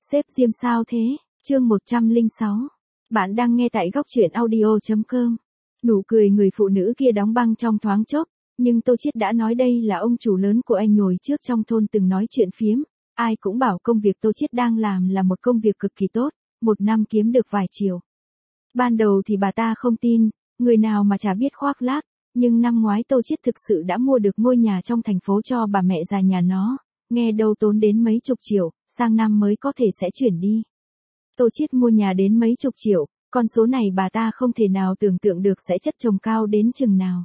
Sếp Diêm sao thế? Chương 106. Bạn đang nghe tại góc truyện audio.com. Nụ cười người phụ nữ kia đóng băng trong thoáng chốc, nhưng Tô Chiết đã nói đây là ông chủ lớn của anh nhồi trước trong thôn từng nói chuyện phiếm, ai cũng bảo công việc Tô Chiết đang làm là một công việc cực kỳ tốt, một năm kiếm được vài triệu. Ban đầu thì bà ta không tin, người nào mà chả biết khoác lác, nhưng năm ngoái Tô Chiết thực sự đã mua được ngôi nhà trong thành phố cho bà mẹ già nhà nó, nghe đâu tốn đến mấy chục triệu, sang năm mới có thể sẽ chuyển đi. Tô Chiết mua nhà đến mấy chục triệu, con số này bà ta không thể nào tưởng tượng được sẽ chất chồng cao đến chừng nào.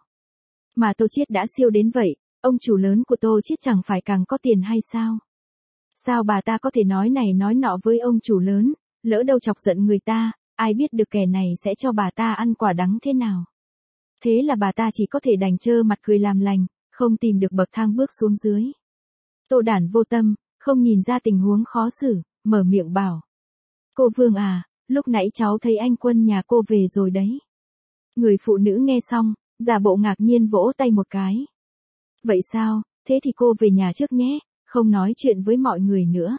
Mà Tô Chiết đã siêu đến vậy, ông chủ lớn của Tô Chiết chẳng phải càng có tiền hay sao? Sao bà ta có thể nói này nói nọ với ông chủ lớn, lỡ đâu chọc giận người ta, ai biết được kẻ này sẽ cho bà ta ăn quả đắng thế nào. Thế là bà ta chỉ có thể đành trơ mặt cười làm lành, không tìm được bậc thang bước xuống dưới. Tô Đản vô tâm, không nhìn ra tình huống khó xử, mở miệng bảo. Cô Vương à, lúc nãy cháu thấy anh Quân nhà cô về rồi đấy. Người phụ nữ nghe xong, giả bộ ngạc nhiên vỗ tay một cái. Vậy sao, thế thì cô về nhà trước nhé, không nói chuyện với mọi người nữa.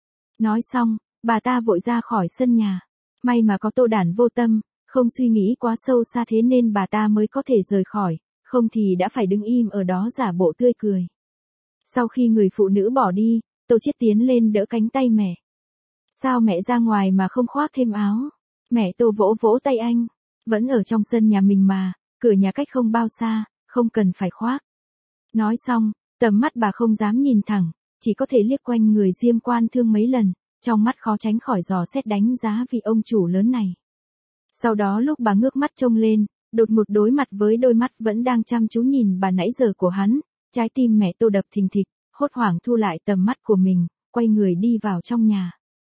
Nói xong, bà ta vội ra khỏi sân nhà. May mà có Tô Đản vô tâm, không suy nghĩ quá sâu xa thế nên bà ta mới có thể rời khỏi, không thì đã phải đứng im ở đó giả bộ tươi cười. Sau khi người phụ nữ bỏ đi, Tô Chiết tiến lên đỡ cánh tay mẹ. Sao mẹ ra ngoài mà không khoác thêm áo? Mẹ Tô vỗ vỗ tay anh. Vẫn ở trong sân nhà mình mà, cửa nhà cách không bao xa, không cần phải khoác. Nói xong, tầm mắt bà không dám nhìn thẳng, chỉ có thể liếc quanh người Diêm Quan Thương mấy lần, trong mắt khó tránh khỏi dò xét đánh giá vị ông chủ lớn này. Sau đó lúc bà ngước mắt trông lên, đột ngột đối mặt với đôi mắt vẫn đang chăm chú nhìn bà nãy giờ của hắn, trái tim mẹ Tô đập thình thịch, hốt hoảng thu lại tầm mắt của mình, quay người đi vào trong nhà.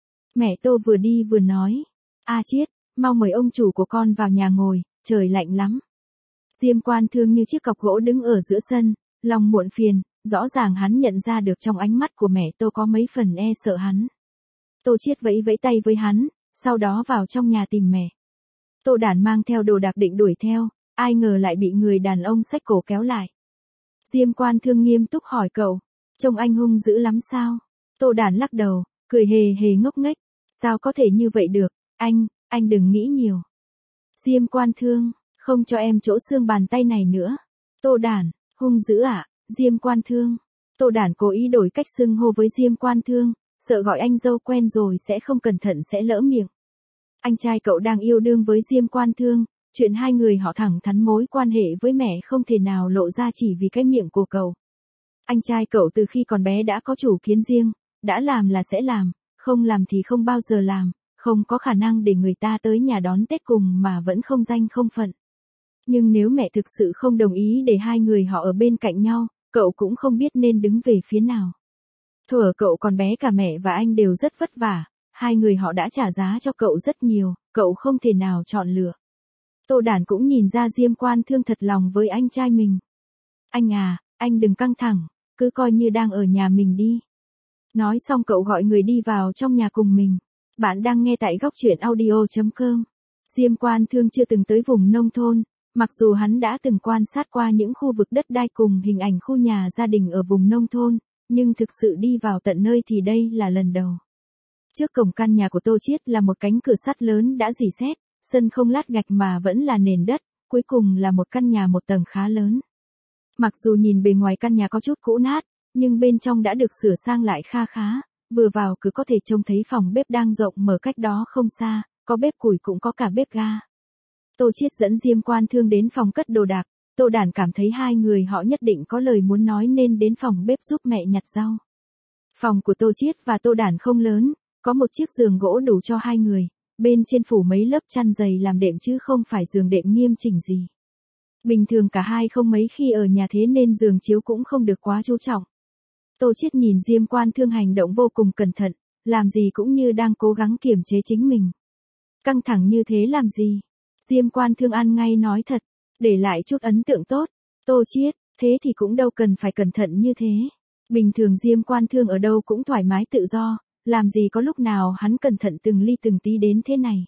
Mẹ Tô vừa đi vừa nói, A Chiết, mau mời ông chủ của con vào nhà ngồi, trời lạnh lắm. Diêm Quan Thương như chiếc cọc gỗ đứng ở giữa sân, lòng muộn phiền, rõ ràng hắn nhận ra được trong ánh mắt của mẹ Tô có mấy phần e sợ hắn. Tô Chiết vẫy vẫy tay với hắn, sau đó vào trong nhà tìm mẹ. Tô Đản mang theo đồ đạc định đuổi theo, ai ngờ lại bị người đàn ông xách cổ kéo lại. Diêm Quan Thương nghiêm túc hỏi cậu, trông anh hung dữ lắm sao? Tô Đản lắc đầu, cười hề hề ngốc nghếch, sao có thể như vậy được, anh đừng nghĩ nhiều. Diêm Quan Thương, không cho em chỗ xương bàn tay này nữa. Tô Đản, hung dữ à? Diêm Quan Thương. Tô Đản cố ý đổi cách xưng hô với Diêm Quan Thương, sợ gọi anh dâu quen rồi sẽ không cẩn thận sẽ lỡ miệng. Anh trai cậu đang yêu đương với Diêm Quan Thương, chuyện hai người họ thẳng thắn mối quan hệ với mẹ không thể nào lộ ra chỉ vì cái miệng của cậu. Anh trai cậu từ khi còn bé đã có chủ kiến riêng, đã làm là sẽ làm, không làm thì không bao giờ làm, không có khả năng để người ta tới nhà đón Tết cùng mà vẫn không danh không phận. Nhưng nếu mẹ thực sự không đồng ý để hai người họ ở bên cạnh nhau, cậu cũng không biết nên đứng về phía nào. Thuở cậu còn bé cả mẹ và anh đều rất vất vả, hai người họ đã trả giá cho cậu rất nhiều, cậu không thể nào chọn lựa. Tô Đản cũng nhìn ra Diêm Quan Thương thật lòng với anh trai mình. Anh à, anh đừng căng thẳng, cứ coi như đang ở nhà mình đi. Nói xong cậu gọi người đi vào trong nhà cùng mình. Bạn đang nghe tại góc truyện audio.com. Diêm Quan Thương chưa từng tới vùng nông thôn, mặc dù hắn đã từng quan sát qua những khu vực đất đai cùng hình ảnh khu nhà gia đình ở vùng nông thôn, nhưng thực sự đi vào tận nơi thì đây là lần đầu. Trước cổng căn nhà của Tô Chiết là một cánh cửa sắt lớn đã rỉ sét, sân không lát gạch mà vẫn là nền đất, cuối cùng là một căn nhà một tầng khá lớn. Mặc dù nhìn bề ngoài căn nhà có chút cũ nát, nhưng bên trong đã được sửa sang lại kha khá, vừa vào cứ có thể trông thấy phòng bếp đang rộng mở cách đó không xa, có bếp củi cũng có cả bếp ga. Tô Chiết dẫn Diêm Quan Thương đến phòng cất đồ đạc, Tô Đản cảm thấy hai người họ nhất định có lời muốn nói nên đến phòng bếp giúp mẹ nhặt rau. Phòng của Tô Chiết và Tô Đản không lớn, có một chiếc giường gỗ đủ cho hai người, bên trên phủ mấy lớp chăn dày làm đệm chứ không phải giường đệm nghiêm chỉnh gì. Bình thường cả hai không mấy khi ở nhà thế nên giường chiếu cũng không được quá chú trọng. Tô Chiết nhìn Diêm Quan Thương hành động vô cùng cẩn thận, làm gì cũng như đang cố gắng kiềm chế chính mình. Căng thẳng như thế làm gì? Diêm Quan Thương ăn ngay nói thật, để lại chút ấn tượng tốt. Tô Chiết, thế thì cũng đâu cần phải cẩn thận như thế. Bình thường Diêm Quan Thương ở đâu cũng thoải mái tự do, làm gì có lúc nào hắn cẩn thận từng ly từng tí đến thế này.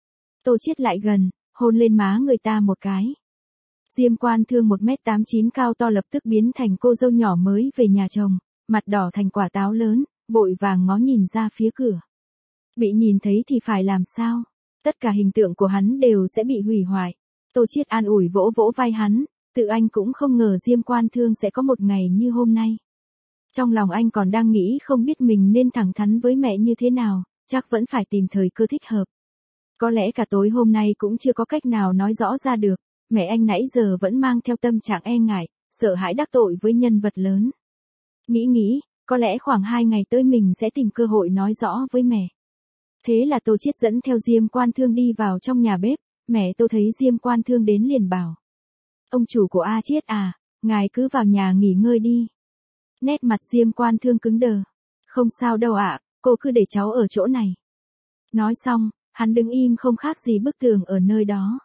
Tô Chiết lại gần, hôn lên má người ta một cái. Diêm Quan Thương 1m89 cao to lập tức biến thành cô dâu nhỏ mới về nhà chồng, mặt đỏ thành quả táo lớn, vội vàng ngó nhìn ra phía cửa. Bị nhìn thấy thì phải làm sao? Tất cả hình tượng của hắn đều sẽ bị hủy hoại. Tô Chiết an ủi vỗ vỗ vai hắn, tự anh cũng không ngờ Diêm Quan Thương sẽ có một ngày như hôm nay. Trong lòng anh còn đang nghĩ không biết mình nên thẳng thắn với mẹ như thế nào, chắc vẫn phải tìm thời cơ thích hợp. Có lẽ cả tối hôm nay cũng chưa có cách nào nói rõ ra được, mẹ anh nãy giờ vẫn mang theo tâm trạng e ngại, sợ hãi đắc tội với nhân vật lớn. Nghĩ, có lẽ khoảng 2 ngày tới mình sẽ tìm cơ hội nói rõ với mẹ. Thế là Tô Chiết dẫn theo Diêm Quan Thương đi vào trong nhà bếp, mẹ Tô thấy Diêm Quan Thương đến liền bảo. Ông chủ của A Chiết à, ngài cứ vào nhà nghỉ ngơi đi. Nét mặt Diêm Quan Thương cứng đờ. Không sao đâu ạ, cô cứ để cháu ở chỗ này. Nói xong, hắn đứng im không khác gì bức tường ở nơi đó.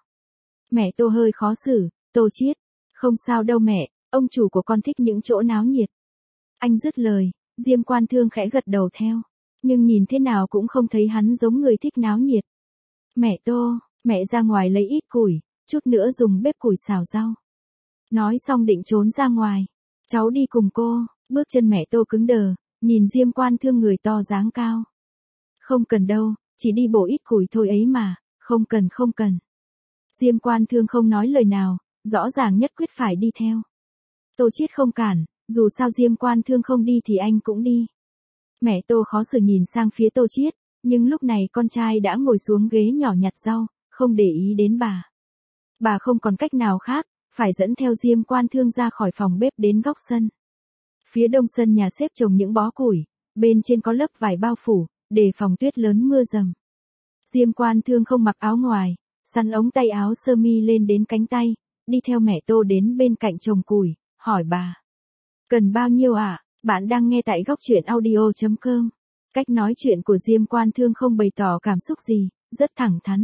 Mẹ Tô hơi khó xử, Tô Chiết. Không sao đâu mẹ, ông chủ của con thích những chỗ náo nhiệt. Anh dứt lời, Diêm Quan Thương khẽ gật đầu theo. Nhưng nhìn thế nào cũng không thấy hắn giống người thích náo nhiệt. Mẹ Tô, mẹ ra ngoài lấy ít củi, chút nữa dùng bếp củi xào rau. Nói xong định trốn ra ngoài. Cháu đi cùng cô, bước chân mẹ Tô cứng đờ, nhìn Diêm Quan Thương người to dáng cao. Không cần đâu, chỉ đi bổ ít củi thôi ấy mà, không cần. Diêm Quan Thương không nói lời nào, rõ ràng nhất quyết phải đi theo. Tô Chiết không cản, dù sao Diêm Quan Thương không đi thì anh cũng đi. Mẹ Tô khó xử nhìn sang phía Tô Chiết, nhưng lúc này con trai đã ngồi xuống ghế nhỏ nhặt rau, không để ý đến bà. Bà không còn cách nào khác, phải dẫn theo Diêm Quan Thương ra khỏi phòng bếp đến góc sân. Phía đông sân nhà xếp trồng những bó củi, bên trên có lớp vải bao phủ, để phòng tuyết lớn mưa dầm. Diêm Quan Thương không mặc áo ngoài, sắn ống tay áo sơ mi lên đến cánh tay, đi theo mẹ Tô đến bên cạnh trồng củi, hỏi bà. Cần bao nhiêu ạ? Bạn đang nghe tại góc truyện audio.com. Cách nói chuyện của Diêm Quan Thương không bày tỏ cảm xúc gì, rất thẳng thắn.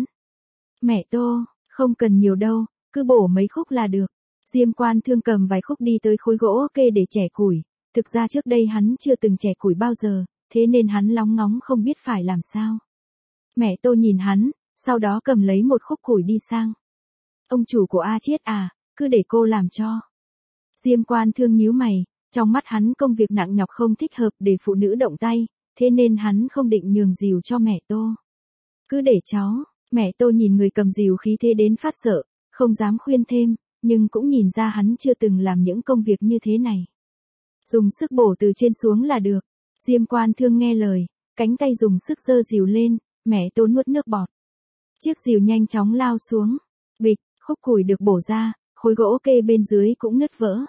Mẹ Tô, không cần nhiều đâu, cứ bổ mấy khúc là được. Diêm Quan Thương cầm vài khúc đi tới khối gỗ kê để chẻ củi. Thực ra trước đây hắn chưa từng chẻ củi bao giờ, thế nên hắn lóng ngóng không biết phải làm sao. Mẹ Tô nhìn hắn, sau đó cầm lấy một khúc củi đi sang. Ông chủ của A Chiết à, cứ để cô làm cho. Diêm Quan Thương nhíu mày, trong mắt hắn công việc nặng nhọc không thích hợp để phụ nữ động tay, thế nên hắn không định nhường dìu cho mẹ Tô. Cứ để cháu, mẹ Tô nhìn người cầm dìu khí thế đến phát sợ, không dám khuyên thêm, nhưng cũng nhìn ra hắn chưa từng làm những công việc như thế này. Dùng sức bổ từ trên xuống là được. Diêm Quan Thương nghe lời, cánh tay dùng sức giơ dìu lên, mẹ Tô nuốt nước bọt. Chiếc dìu nhanh chóng lao xuống. Bịch, khúc củi được bổ ra, khối gỗ kê bên dưới cũng nứt vỡ.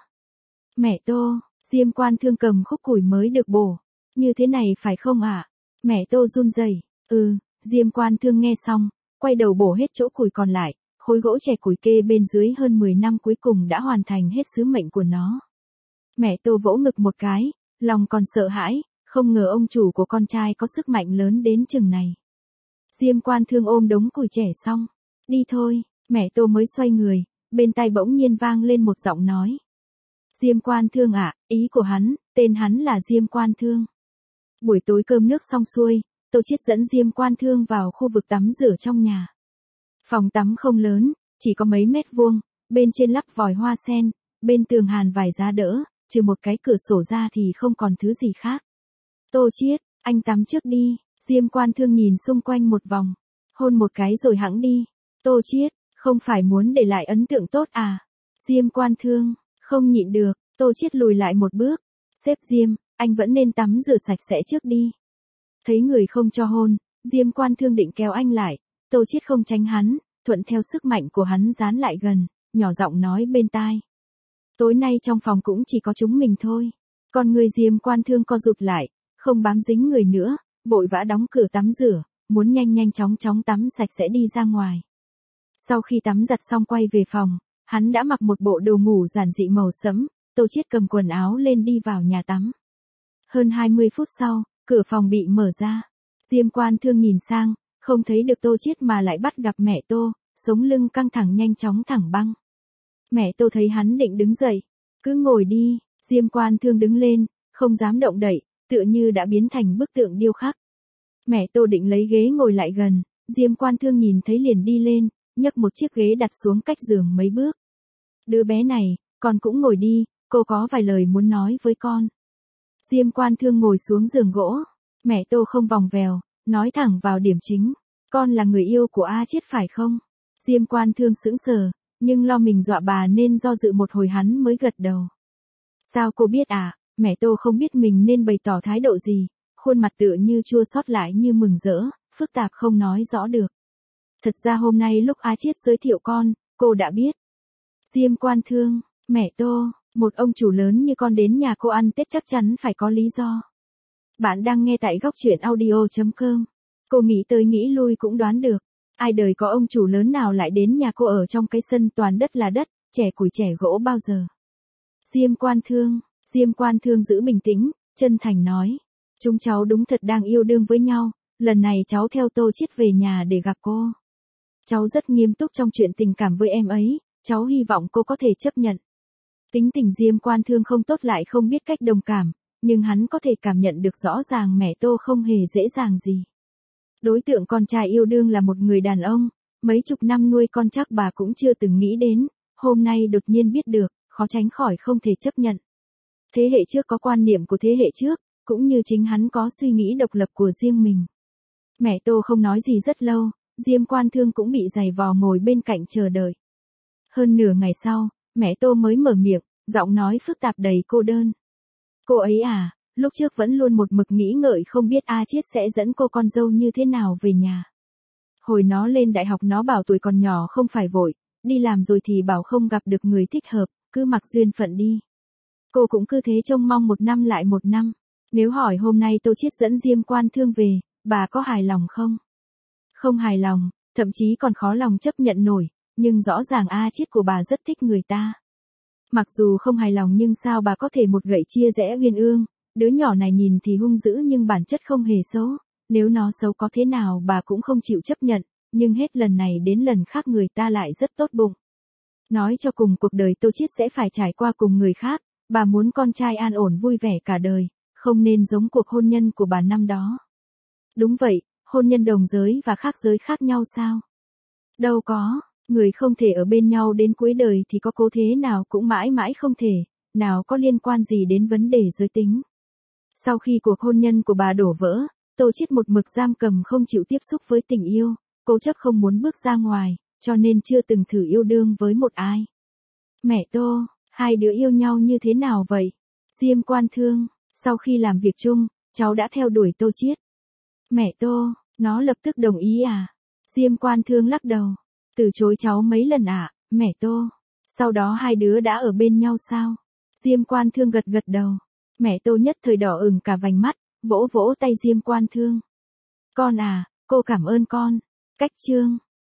Mẹ Tô, Diêm Quan Thương cầm khúc củi mới được bổ. Như thế này phải không ạ? Mẹ Tô run rẩy. Diêm Quan Thương nghe xong, quay đầu bổ hết chỗ củi còn lại, khối gỗ chẻ củi kê bên dưới hơn 10 năm cuối cùng đã hoàn thành hết sứ mệnh của nó. Mẹ Tô vỗ ngực một cái, lòng còn sợ hãi, không ngờ ông chủ của con trai có sức mạnh lớn đến chừng này. Diêm Quan Thương ôm đống củi chẻ xong, đi thôi, mẹ Tô mới xoay người, bên tai bỗng nhiên vang lên một giọng nói. Diêm Quan Thương ạ, ý của hắn, tên hắn là Diêm Quan Thương. Buổi tối cơm nước xong xuôi, Tô Chiết dẫn Diêm Quan Thương vào khu vực tắm rửa trong nhà. Phòng tắm không lớn, chỉ có mấy mét vuông, bên trên lắp vòi hoa sen, bên tường hàn vải giá đỡ, trừ một cái cửa sổ ra thì không còn thứ gì khác. Tô Chiết, anh tắm trước đi. Diêm Quan Thương nhìn xung quanh một vòng, hôn một cái rồi hẵng đi. Tô Chiết, không phải muốn để lại ấn tượng tốt à? Diêm Quan Thương, không nhịn được, Tô Chiết lùi lại một bước. Sếp Diêm, anh vẫn nên tắm rửa sạch sẽ trước đi. Thấy người không cho hôn, Diêm Quan Thương định kéo anh lại, Tô Chiết không tránh hắn, thuận theo sức mạnh của hắn dán lại gần, nhỏ giọng nói bên tai. Tối nay trong phòng cũng chỉ có chúng mình thôi. Còn người Diêm Quan Thương co rụt lại, không bám dính người nữa, vội vã đóng cửa tắm rửa, muốn nhanh chóng tắm sạch sẽ đi ra ngoài. Sau khi tắm giặt xong quay về phòng, hắn đã mặc một bộ đồ ngủ giản dị màu sẫm, Tô Chiết cầm quần áo lên đi vào nhà tắm. Hơn 20 phút sau, cửa phòng bị mở ra. Diêm Quan Thương nhìn sang, không thấy được Tô Chiết mà lại bắt gặp mẹ Tô, sống lưng căng thẳng nhanh chóng thẳng băng. Mẹ Tô thấy hắn định đứng dậy, cứ ngồi đi. Diêm Quan Thương đứng lên, không dám động đậy, tựa như đã biến thành bức tượng điêu khắc. Mẹ Tô định lấy ghế ngồi lại gần, Diêm Quan Thương nhìn thấy liền đi lên, nhấc một chiếc ghế đặt xuống cách giường mấy bước. Đứa bé này, con cũng ngồi đi, cô có vài lời muốn nói với con. Diêm Quan Thương ngồi xuống giường gỗ, mẹ Tô không vòng vèo, Nói thẳng vào điểm chính. Con là người yêu của A Chiết phải không? Diêm Quan Thương sững sờ, nhưng lo mình dọa bà nên do dự một hồi hắn mới gật đầu. Sao cô biết à? Mẹ Tô không biết mình nên bày tỏ thái độ gì, khuôn mặt tựa như chua xót lại như mừng rỡ, phức tạp không nói rõ được. Thật ra hôm nay lúc A Chiết giới thiệu con, cô đã biết. Diêm Quan Thương, mẹ Tô, một ông chủ lớn như con đến nhà cô ăn Tết chắc chắn phải có lý do. Bạn đang nghe tại góc truyện audio.com. Cô nghĩ tới nghĩ lui cũng đoán được. Ai đời có ông chủ lớn nào lại đến nhà cô ở trong cái sân toàn đất là đất, trẻ củi trẻ gỗ bao giờ. Diêm Quan Thương giữ bình tĩnh, chân thành nói. Chúng cháu đúng thật đang yêu đương với nhau, lần này cháu theo Tô Chiết về nhà để gặp cô. Cháu rất nghiêm túc trong chuyện tình cảm với em ấy, cháu hy vọng cô có thể chấp nhận. Tính tình Diêm Quan Thương không tốt lại không biết cách đồng cảm, nhưng hắn có thể cảm nhận được rõ ràng mẹ Tô không hề dễ dàng gì. Đối tượng con trai yêu đương là một người đàn ông, mấy chục năm nuôi con chắc bà cũng chưa từng nghĩ đến, hôm nay đột nhiên biết được, khó tránh khỏi không thể chấp nhận. Thế hệ trước có quan niệm của thế hệ trước, cũng như chính hắn có suy nghĩ độc lập của riêng mình. Mẹ Tô không nói gì rất lâu, Diêm Quan Thương cũng bị giày vò ngồi bên cạnh chờ đợi. Hơn nửa ngày sau, mẹ Tô mới mở miệng, giọng nói phức tạp đầy cô đơn. Cô ấy à, lúc trước vẫn luôn một mực nghĩ ngợi không biết A Chiết sẽ dẫn cô con dâu như thế nào về nhà. Hồi nó lên đại học nó bảo tuổi còn nhỏ không phải vội, đi làm rồi thì bảo không gặp được người thích hợp, cứ mặc duyên phận đi. Cô cũng cứ thế trông mong một năm lại một năm. Nếu hỏi hôm nay Tô Chiết dẫn Diêm Quan Thương về, bà có hài lòng không? Không hài lòng, thậm chí còn khó lòng chấp nhận nổi, nhưng rõ ràng A Chiết của bà rất thích người ta. Mặc dù không hài lòng nhưng sao bà có thể một gậy chia rẽ uyên ương, đứa nhỏ này nhìn thì hung dữ nhưng bản chất không hề xấu, nếu nó xấu có thế nào bà cũng không chịu chấp nhận, nhưng hết lần này đến lần khác người ta lại rất tốt bụng. Nói cho cùng cuộc đời Tô Chiết sẽ phải trải qua cùng người khác, bà muốn con trai an ổn vui vẻ cả đời, không nên giống cuộc hôn nhân của bà năm đó. Đúng vậy, hôn nhân đồng giới và khác giới khác nhau sao? Đâu có. Người không thể ở bên nhau đến cuối đời thì có cố thế nào cũng mãi mãi không thể, nào có liên quan gì đến vấn đề giới tính. Sau khi cuộc hôn nhân của bà đổ vỡ, Tô Chiết một mực giam cầm không chịu tiếp xúc với tình yêu, cố chấp không muốn bước ra ngoài, cho nên chưa từng thử yêu đương với một ai. Mẹ Tô, hai đứa yêu nhau như thế nào vậy? Diêm Quan Thương, sau khi làm việc chung, cháu đã theo đuổi Tô Chiết. Mẹ Tô, nó lập tức đồng ý à? Diêm Quan Thương lắc đầu. Từ chối cháu mấy lần ạ, mẹ Tô. Sau đó hai đứa đã ở bên nhau sao? Diêm Quan Thương gật gật đầu. Mẹ Tô nhất thời đỏ ửng cả vành mắt, vỗ vỗ tay Diêm Quan Thương. Con à, cô cảm ơn con. Cách chương.